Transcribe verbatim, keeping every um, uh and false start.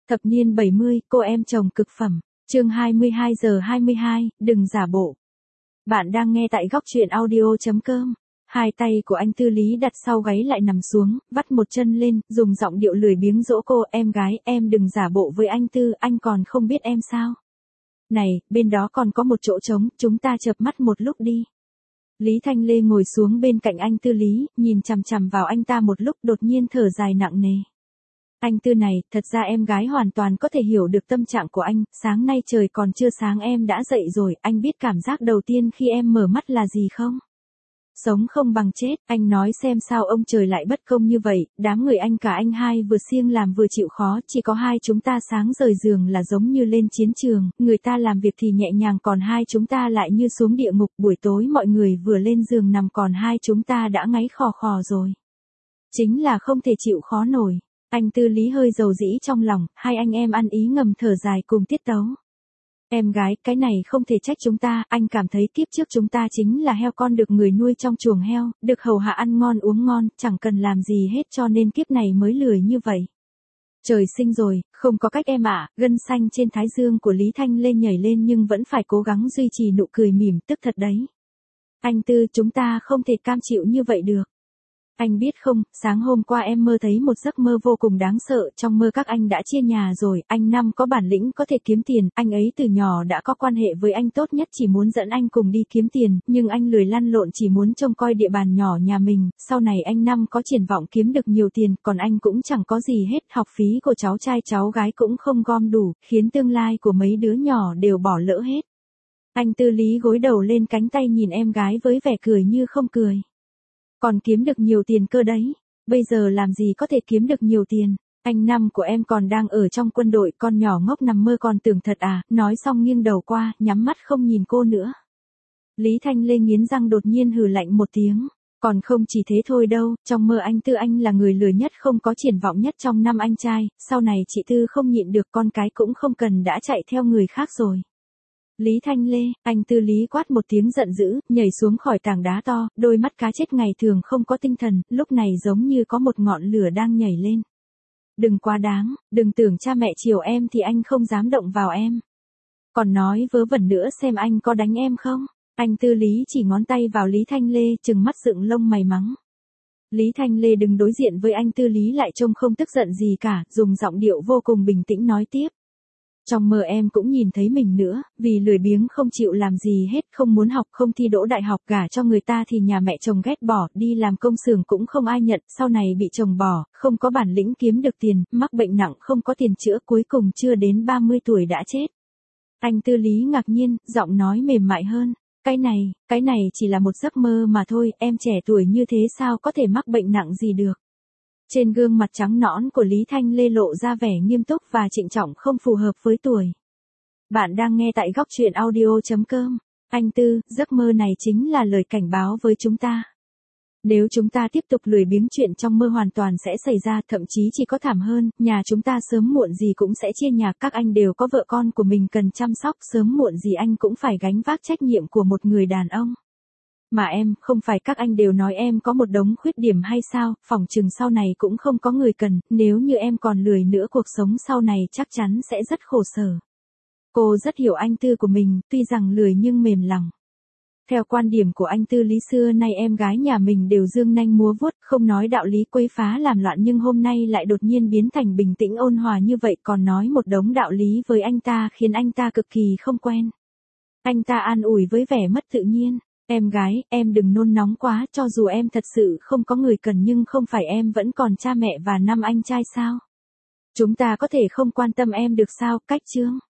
Thập niên bảy mươi, cô em chồng cực phẩm. Chương hai mươi hai giờ hai mươi hai, đừng giả bộ. Bạn đang nghe tại góc truyện audio chấm com. Hai tay của anh Tư Lý đặt sau gáy lại nằm xuống, vắt một chân lên, dùng giọng điệu lười biếng dỗ cô, em gái, em đừng giả bộ với anh Tư, anh còn không biết em sao. Này, bên đó còn có một chỗ trống, chúng ta chợp mắt một lúc đi. Lý Thanh Lê ngồi xuống bên cạnh anh Tư Lý, nhìn chằm chằm vào anh ta một lúc, đột nhiên thở dài nặng nề. Anh Tư này, thật ra em gái hoàn toàn có thể hiểu được tâm trạng của anh, sáng nay trời còn chưa sáng em đã dậy rồi, anh biết cảm giác đầu tiên khi em mở mắt là gì không? Sống không bằng chết, anh nói xem sao ông trời lại bất công như vậy, đám người anh cả anh hai vừa siêng làm vừa chịu khó, chỉ có hai chúng ta sáng rời giường là giống như lên chiến trường, người ta làm việc thì nhẹ nhàng còn hai chúng ta lại như xuống địa ngục, buổi tối mọi người vừa lên giường nằm còn hai chúng ta đã ngáy khò khò rồi. Chính là không thể chịu khó nổi. Anh Tư Lý hơi dầu dĩ trong lòng, hai anh em ăn ý ngầm thở dài cùng tiết tấu. Em gái, cái này không thể trách chúng ta, anh cảm thấy kiếp trước chúng ta chính là heo con được người nuôi trong chuồng heo, được hầu hạ ăn ngon uống ngon, chẳng cần làm gì hết cho nên kiếp này mới lười như vậy. Trời sinh rồi, không có cách em ạ, gân xanh trên thái dương của Lý Thanh Lê nhảy lên nhưng vẫn phải cố gắng duy trì nụ cười mỉm, tức thật đấy. Anh Tư, chúng ta không thể cam chịu như vậy được. Anh biết không, sáng hôm qua em mơ thấy một giấc mơ vô cùng đáng sợ, trong mơ các anh đã chia nhà rồi, anh Năm có bản lĩnh có thể kiếm tiền, anh ấy từ nhỏ đã có quan hệ với anh tốt nhất chỉ muốn dẫn anh cùng đi kiếm tiền, nhưng anh lười lăn lộn chỉ muốn trông coi địa bàn nhỏ nhà mình, sau này anh Năm có triển vọng kiếm được nhiều tiền, còn anh cũng chẳng có gì hết, học phí của cháu trai cháu gái cũng không gom đủ, khiến tương lai của mấy đứa nhỏ đều bỏ lỡ hết. Anh Tư Lý gối đầu lên cánh tay nhìn em gái với vẻ cười như không cười. Còn kiếm được nhiều tiền cơ đấy, bây giờ làm gì có thể kiếm được nhiều tiền, anh Năm của em còn đang ở trong quân đội, con nhỏ ngốc nằm mơ còn tưởng thật à, nói xong nghiêng đầu qua, nhắm mắt không nhìn cô nữa. Lý Thanh Lê nghiến răng đột nhiên hừ lạnh một tiếng, còn không chỉ thế thôi đâu, trong mơ anh Tư anh là người lười nhất không có triển vọng nhất trong năm anh trai, sau này chị Tư không nhịn được con cái cũng không cần đã chạy theo người khác rồi. Lý Thanh Lê, anh Tư Lý quát một tiếng giận dữ, nhảy xuống khỏi tảng đá to, đôi mắt cá chết ngày thường không có tinh thần, lúc này giống như có một ngọn lửa đang nhảy lên. Đừng quá đáng, đừng tưởng cha mẹ chiều em thì anh không dám động vào em. Còn nói vớ vẩn nữa xem anh có đánh em không? Anh Tư Lý chỉ ngón tay vào Lý Thanh Lê, trừng mắt dựng lông mày mắng. Lý Thanh Lê đứng đối diện với anh Tư Lý lại trông không tức giận gì cả, dùng giọng điệu vô cùng bình tĩnh nói tiếp. Trong mơ em cũng nhìn thấy mình nữa, vì lười biếng không chịu làm gì hết, không muốn học, không thi đỗ đại học, gả cho người ta thì nhà mẹ chồng ghét bỏ, đi làm công xưởng cũng không ai nhận, sau này bị chồng bỏ, không có bản lĩnh kiếm được tiền, mắc bệnh nặng không có tiền chữa, cuối cùng chưa đến ba mươi tuổi đã chết. Anh Tư Lý ngạc nhiên, giọng nói mềm mại hơn, cái này, cái này chỉ là một giấc mơ mà thôi, em trẻ tuổi như thế sao có thể mắc bệnh nặng gì được. Trên gương mặt trắng nõn của Lý Thanh Lê lộ ra vẻ nghiêm túc và trịnh trọng không phù hợp với tuổi. Bạn đang nghe tại góc truyện audio chấm com. Anh Tư, giấc mơ này chính là lời cảnh báo với chúng ta. Nếu chúng ta tiếp tục lười biếng chuyện trong mơ hoàn toàn sẽ xảy ra, thậm chí chỉ có thảm hơn, nhà chúng ta sớm muộn gì cũng sẽ chia nhà, các anh đều có vợ con của mình cần chăm sóc, sớm muộn gì anh cũng phải gánh vác trách nhiệm của một người đàn ông. Mà em, không phải các anh đều nói em có một đống khuyết điểm hay sao, phỏng chừng sau này cũng không có người cần, nếu như em còn lười nữa cuộc sống sau này chắc chắn sẽ rất khổ sở. Cô rất hiểu anh Tư của mình, tuy rằng lười nhưng mềm lòng. Theo quan điểm của anh Tư Lý xưa nay em gái nhà mình đều dương nanh múa vuốt, không nói đạo lý quấy phá làm loạn nhưng hôm nay lại đột nhiên biến thành bình tĩnh ôn hòa như vậy còn nói một đống đạo lý với anh ta khiến anh ta cực kỳ không quen. Anh ta an ủi với vẻ mất tự nhiên. Em gái, em đừng nôn nóng quá, cho dù em thật sự không có người cần nhưng không phải em vẫn còn cha mẹ và năm anh trai sao? Chúng ta có thể không quan tâm em được sao, cách chương.